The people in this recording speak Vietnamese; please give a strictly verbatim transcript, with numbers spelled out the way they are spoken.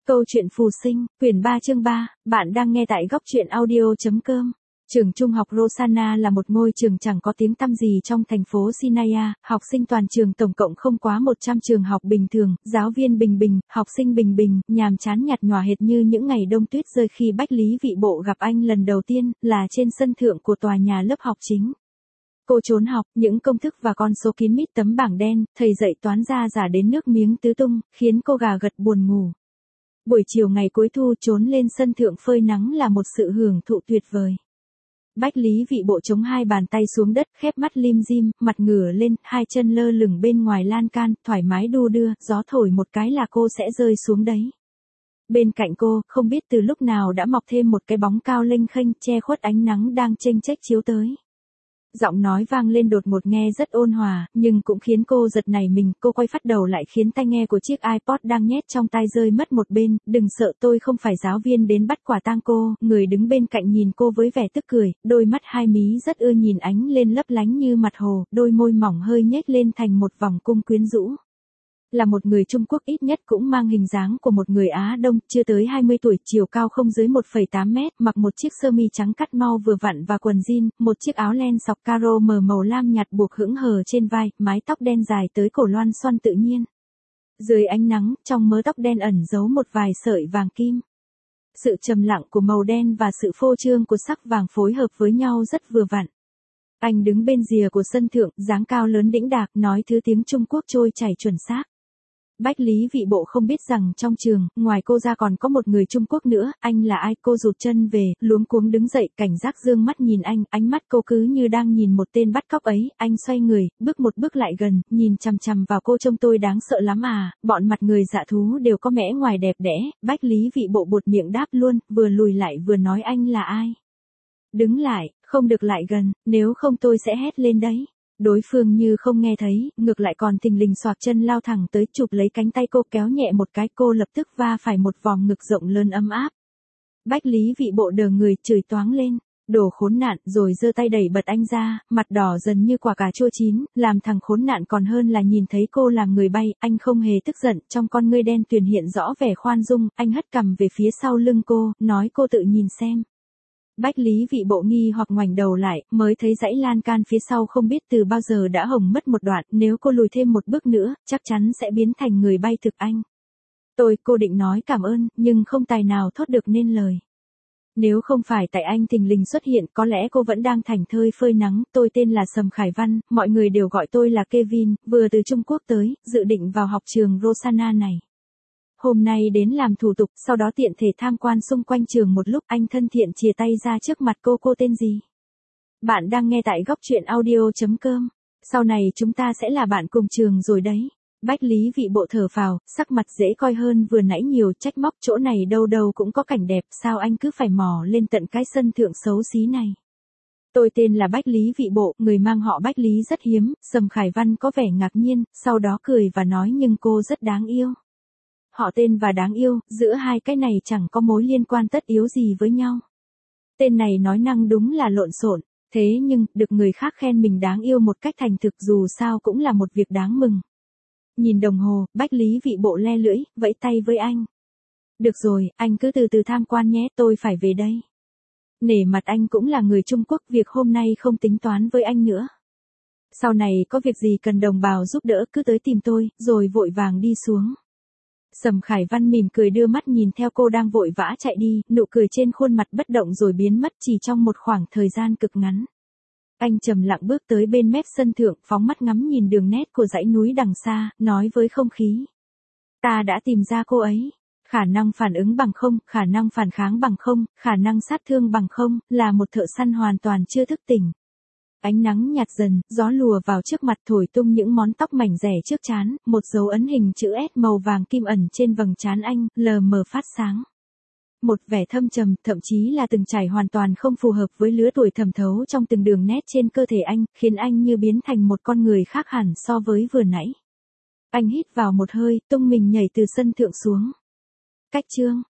Câu chuyện phù sinh, quyển ba chương ba, bạn đang nghe tại góc truyện audio.com. Trường trung học Rosanna là một ngôi trường chẳng có tiếng tăm gì trong thành phố Sinaya, học sinh toàn trường tổng cộng không quá một trăm trường học bình thường, giáo viên bình bình, học sinh bình bình, nhàm chán nhạt nhòa hệt như những ngày đông tuyết rơi khi Bách Lý Vị Bộ gặp anh lần đầu tiên, là trên sân thượng của tòa nhà lớp học chính. Cô trốn học, những công thức và con số kín mít tấm bảng đen, thầy dạy toán ra giả đến nước miếng tứ tung, khiến cô gà gật buồn ngủ. Buổi chiều ngày cuối thu trốn lên sân thượng phơi nắng là một sự hưởng thụ tuyệt vời. Bách Lý Vị Bộ chống hai bàn tay xuống đất, khép mắt lim dim, mặt ngửa lên, hai chân lơ lửng bên ngoài lan can, thoải mái đu đưa, gió thổi một cái là cô sẽ rơi xuống đấy. Bên cạnh cô, không biết từ lúc nào đã mọc thêm một cái bóng cao lênh khênh, che khuất ánh nắng đang chênh chếch chiếu tới. Giọng nói vang lên đột ngột nghe rất ôn hòa, nhưng cũng khiến cô giật nảy mình, cô quay phát đầu lại khiến tai nghe của chiếc iPod đang nhét trong tai rơi mất một bên, đừng sợ tôi không phải giáo viên đến bắt quả tang cô, người đứng bên cạnh nhìn cô với vẻ tức cười, đôi mắt hai mí rất ưa nhìn ánh lên lấp lánh như mặt hồ, đôi môi mỏng hơi nhếch lên thành một vòng cung quyến rũ. Là một người Trung Quốc ít nhất cũng mang hình dáng của một người Á Đông, chưa tới hai mươi tuổi, chiều cao không dưới một phẩy tám mét, mặc một chiếc sơ mi trắng cắt mau vừa vặn và quần jean, một chiếc áo len sọc caro mờ màu lam nhạt buộc hững hờ trên vai, mái tóc đen dài tới cổ loăn xoăn tự nhiên. Dưới ánh nắng, trong mớ tóc đen ẩn giấu một vài sợi vàng kim. Sự trầm lặng của màu đen và sự phô trương của sắc vàng phối hợp với nhau rất vừa vặn. Anh đứng bên rìa của sân thượng, dáng cao lớn đĩnh đạc, nói thứ tiếng Trung Quốc trôi chảy chuẩn xác. Bách Lý Vị Bộ không biết rằng trong trường, ngoài cô ra còn có một người Trung Quốc nữa, anh là ai? Cô rụt chân về, luống cuống đứng dậy, cảnh giác dương mắt nhìn anh, ánh mắt cô cứ như đang nhìn một tên bắt cóc ấy, anh xoay người, bước một bước lại gần, nhìn chằm chằm vào cô. Trông tôi đáng sợ lắm à, bọn mặt người dạ thú đều có mẽ ngoài đẹp đẽ. Bách Lý Vị Bộ buột miệng đáp luôn, vừa lùi lại vừa nói anh là ai. Đứng lại, không được lại gần, nếu không tôi sẽ hét lên đấy. Đối phương như không nghe thấy, ngược lại còn thình lình xoạc chân lao thẳng tới, chụp lấy cánh tay cô, kéo nhẹ một cái, cô lập tức va phải một vòng ngực rộng lớn ấm áp. Bách Lý Vị Bộ đờ người, chửi toáng lên, đồ khốn nạn, rồi giơ tay đẩy bật anh ra, mặt đỏ dần như quả cà chua chín, làm thằng khốn nạn còn hơn là nhìn thấy cô làm người bay. Anh không hề tức giận, trong con ngươi đen tuyền hiện rõ vẻ khoan dung, anh hất cằm về phía sau lưng cô, nói cô tự nhìn xem. Bách Lý Vị Bộ nghi hoặc ngoảnh đầu lại, mới thấy dãy lan can phía sau không biết từ bao giờ đã hồng mất một đoạn, nếu cô lùi thêm một bước nữa, chắc chắn sẽ biến thành người bay thực anh. Tôi, cô định nói cảm ơn, nhưng không tài nào thốt được nên lời. Nếu không phải tại anh thình lình xuất hiện, có lẽ cô vẫn đang thảnh thơi phơi nắng. Tôi tên là Sầm Khải Văn, mọi người đều gọi tôi là Kevin, vừa từ Trung Quốc tới, dự định vào học trường Rosanna này. Hôm nay đến làm thủ tục, sau đó tiện thể tham quan xung quanh trường một lúc. Anh thân thiện chìa tay ra trước mặt cô. Cô tên gì? Bạn đang nghe tại góc truyện audio.com. Sau này chúng ta sẽ là bạn cùng trường rồi đấy. Bách Lý Vị Bộ thở phào, sắc mặt dễ coi hơn vừa nãy nhiều, trách móc, chỗ này đâu đâu cũng có cảnh đẹp, sao anh cứ phải mò lên tận cái sân thượng xấu xí này. Tôi tên là Bách Lý Vị Bộ, người mang họ Bách Lý rất hiếm. Sầm Khải Văn có vẻ ngạc nhiên, sau đó cười và nói, nhưng cô rất đáng yêu. Họ tên và đáng yêu, giữa hai cái này chẳng có mối liên quan tất yếu gì với nhau. Tên này nói năng đúng là lộn xộn, thế nhưng, được người khác khen mình đáng yêu một cách thành thực dù sao cũng là một việc đáng mừng. Nhìn đồng hồ, Bách Lý Vị Bộ le lưỡi, vẫy tay với anh. Được rồi, anh cứ từ từ tham quan nhé, tôi phải về đây. Nể mặt anh cũng là người Trung Quốc, việc hôm nay không tính toán với anh nữa. Sau này có việc gì cần đồng bào giúp đỡ cứ tới tìm tôi, rồi vội vàng đi xuống. Sầm Khải Văn mỉm cười đưa mắt nhìn theo cô đang vội vã chạy đi, nụ cười trên khuôn mặt bất động rồi biến mất chỉ trong một khoảng thời gian cực ngắn. Anh trầm lặng bước tới bên mép sân thượng, phóng mắt ngắm nhìn đường nét của dãy núi đằng xa, nói với không khí. Ta đã tìm ra cô ấy. Khả năng phản ứng bằng không, khả năng phản kháng bằng không, khả năng sát thương bằng không, là một thợ săn hoàn toàn chưa thức tỉnh. Ánh nắng nhạt dần, gió lùa vào trước mặt thổi tung những món tóc mảnh rẻ trước trán, một dấu ấn hình chữ S màu vàng kim ẩn trên vầng trán anh, lờ mờ phát sáng. Một vẻ thâm trầm, thậm chí là từng trải hoàn toàn không phù hợp với lứa tuổi thẩm thấu trong từng đường nét trên cơ thể anh, khiến anh như biến thành một con người khác hẳn so với vừa nãy. Anh hít vào một hơi, tung mình nhảy từ sân thượng xuống. Cách chương